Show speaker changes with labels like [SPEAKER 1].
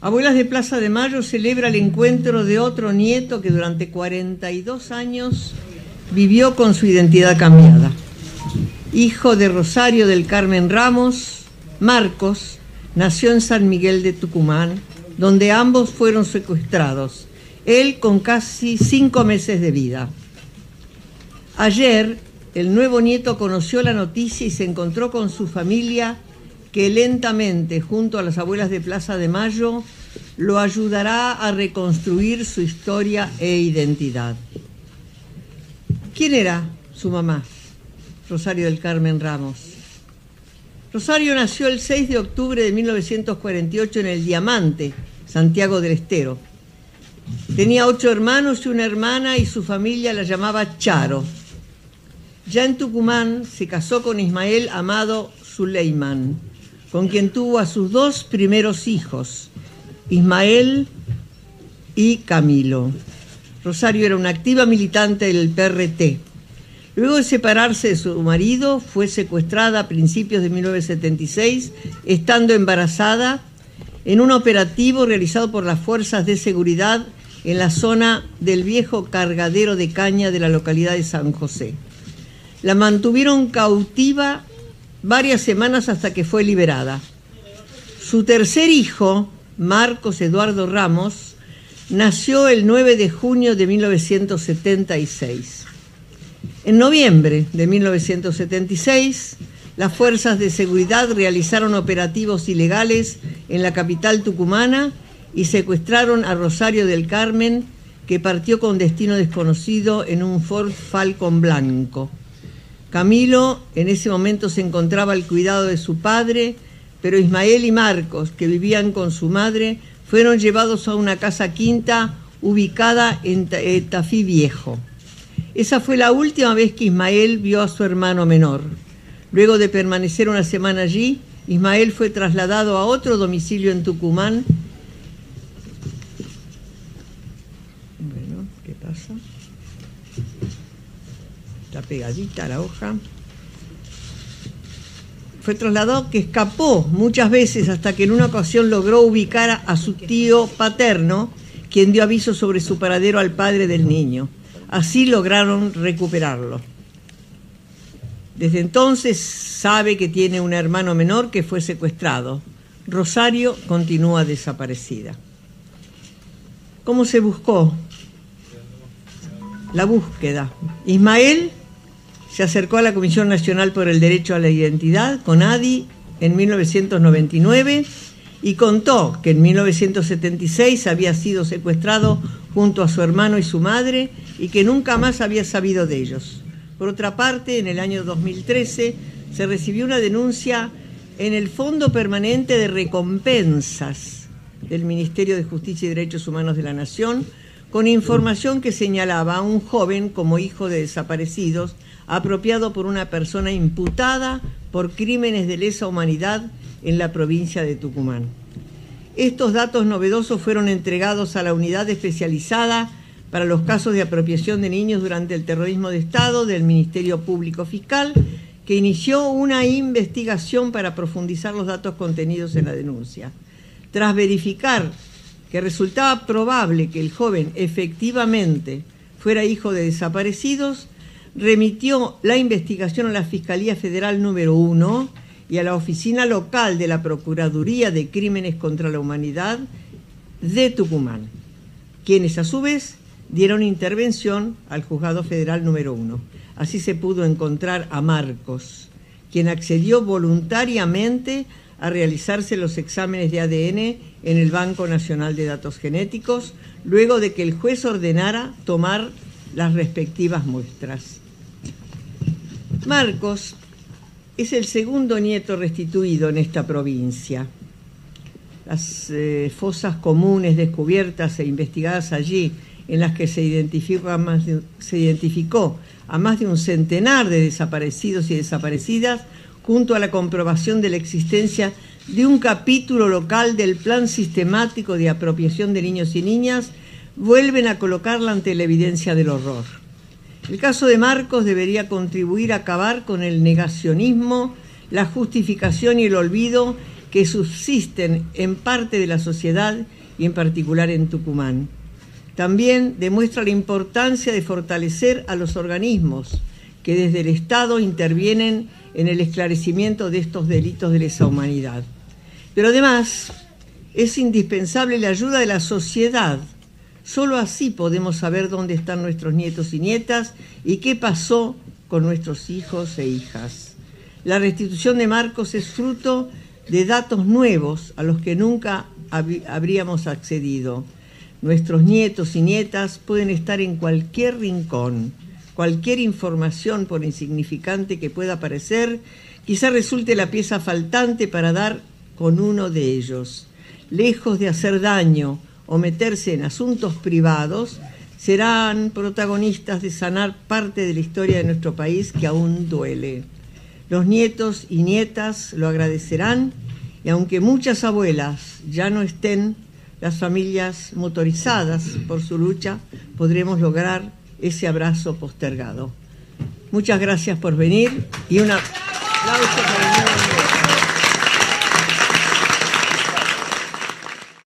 [SPEAKER 1] Abuelas de Plaza de Mayo celebra el encuentro de otro nieto que durante 42 años vivió con su identidad cambiada. Hijo de Rosario del Carmen Ramos, Marcos nació en San Miguel de Tucumán, donde ambos fueron secuestrados, él con casi 5 meses de vida. Ayer, el nuevo nieto conoció la noticia y se encontró con su familia, que lentamente, junto a las abuelas de Plaza de Mayo, lo ayudará a reconstruir su historia e identidad. ¿Quién era su mamá? Rosario del Carmen Ramos. Rosario nació el 6 de octubre de 1948 en El Diamante, Santiago del Estero. Tenía 8 hermanos y una hermana y su familia la llamaba Charo. Ya en Tucumán se casó con Ismael Amado Suleiman, con quien tuvo a sus 2 primeros hijos, Ismael y Camilo. Rosario era una activa militante del PRT. Luego de separarse de su marido, fue secuestrada a principios de 1976, estando embarazada, en un operativo realizado por las fuerzas de seguridad en la zona del viejo cargadero de caña de la localidad de San José. La mantuvieron cautiva varias semanas hasta que fue liberada. Su tercer hijo, Marcos Eduardo Ramos, nació el 9 de junio de 1976. En noviembre de 1976, las fuerzas de seguridad realizaron operativos ilegales en la capital tucumana y secuestraron a Rosario del Carmen, que partió con destino desconocido en un Ford Falcon blanco. Camilo en ese momento se encontraba al cuidado de su padre, pero Ismael y Marcos, que vivían con su madre, fueron llevados a una casa quinta ubicada en Tafí Viejo. Esa fue la última vez que Ismael vio a su hermano menor. Luego de permanecer una semana allí, Ismael fue trasladado a otro domicilio en Tucumán. Bueno, ¿qué pasa? Está pegadita la hoja. Fue trasladado, que escapó muchas veces hasta que en una ocasión logró ubicar a su tío paterno, quien dio aviso sobre su paradero al padre del niño. Así lograron recuperarlo. Desde entonces sabe que tiene un hermano menor que fue secuestrado. Rosario continúa desaparecida. ¿Cómo se buscó? La búsqueda. Ismael se acercó a la Comisión Nacional por el Derecho a la Identidad, CONADI, en 1999 y contó que en 1976 había sido secuestrado junto a su hermano y su madre y que nunca más había sabido de ellos. Por otra parte, en el año 2013 se recibió una denuncia en el Fondo Permanente de Recompensas del Ministerio de Justicia y Derechos Humanos de la Nación, con información que señalaba a un joven como hijo de desaparecidos, apropiado por una persona imputada por crímenes de lesa humanidad en la provincia de Tucumán. Estos datos novedosos fueron entregados a la Unidad Especializada para los Casos de Apropiación de Niños durante el Terrorismo de Estado del Ministerio Público Fiscal, que inició una investigación para profundizar los datos contenidos en la denuncia. Tras verificar que resultaba probable que el joven efectivamente fuera hijo de desaparecidos, remitió la investigación a la Fiscalía Federal número 1 y a la Oficina Local de la Procuraduría de Crímenes contra la Humanidad de Tucumán, quienes a su vez dieron intervención al Juzgado Federal número 1. Así se pudo encontrar a Marcos, quien accedió voluntariamente a realizarse los exámenes de ADN en el Banco Nacional de Datos Genéticos, luego de que el juez ordenara tomar las respectivas muestras. Marcos es el segundo nieto restituido en esta provincia. Las fosas comunes descubiertas e investigadas allí, en las que se identificó a más de un centenar de desaparecidos y desaparecidas, junto a la comprobación de la existencia de un capítulo local del Plan Sistemático de Apropiación de Niños y Niñas, vuelven a colocarla ante la evidencia del horror. El caso de Marcos debería contribuir a acabar con el negacionismo, la justificación y el olvido que subsisten en parte de la sociedad y en particular en Tucumán. También demuestra la importancia de fortalecer a los organismos que desde el Estado intervienen en el esclarecimiento de estos delitos de lesa humanidad. Pero además es indispensable la ayuda de la sociedad. Solo así podemos saber dónde están nuestros nietos y nietas y qué pasó con nuestros hijos e hijas. La restitución de Marcos es fruto de datos nuevos a los que nunca habríamos accedido. Nuestros nietos y nietas pueden estar en cualquier rincón. Cualquier información, por insignificante que pueda parecer, quizá resulte la pieza faltante para dar con uno de ellos. Lejos de hacer daño o meterse en asuntos privados, serán protagonistas de sanar parte de la historia de nuestro país que aún duele. Los nietos y nietas lo agradecerán y aunque muchas abuelas ya no estén, las familias motorizadas por su lucha podremos lograr ese abrazo postergado. Muchas gracias por venir y un aplauso para el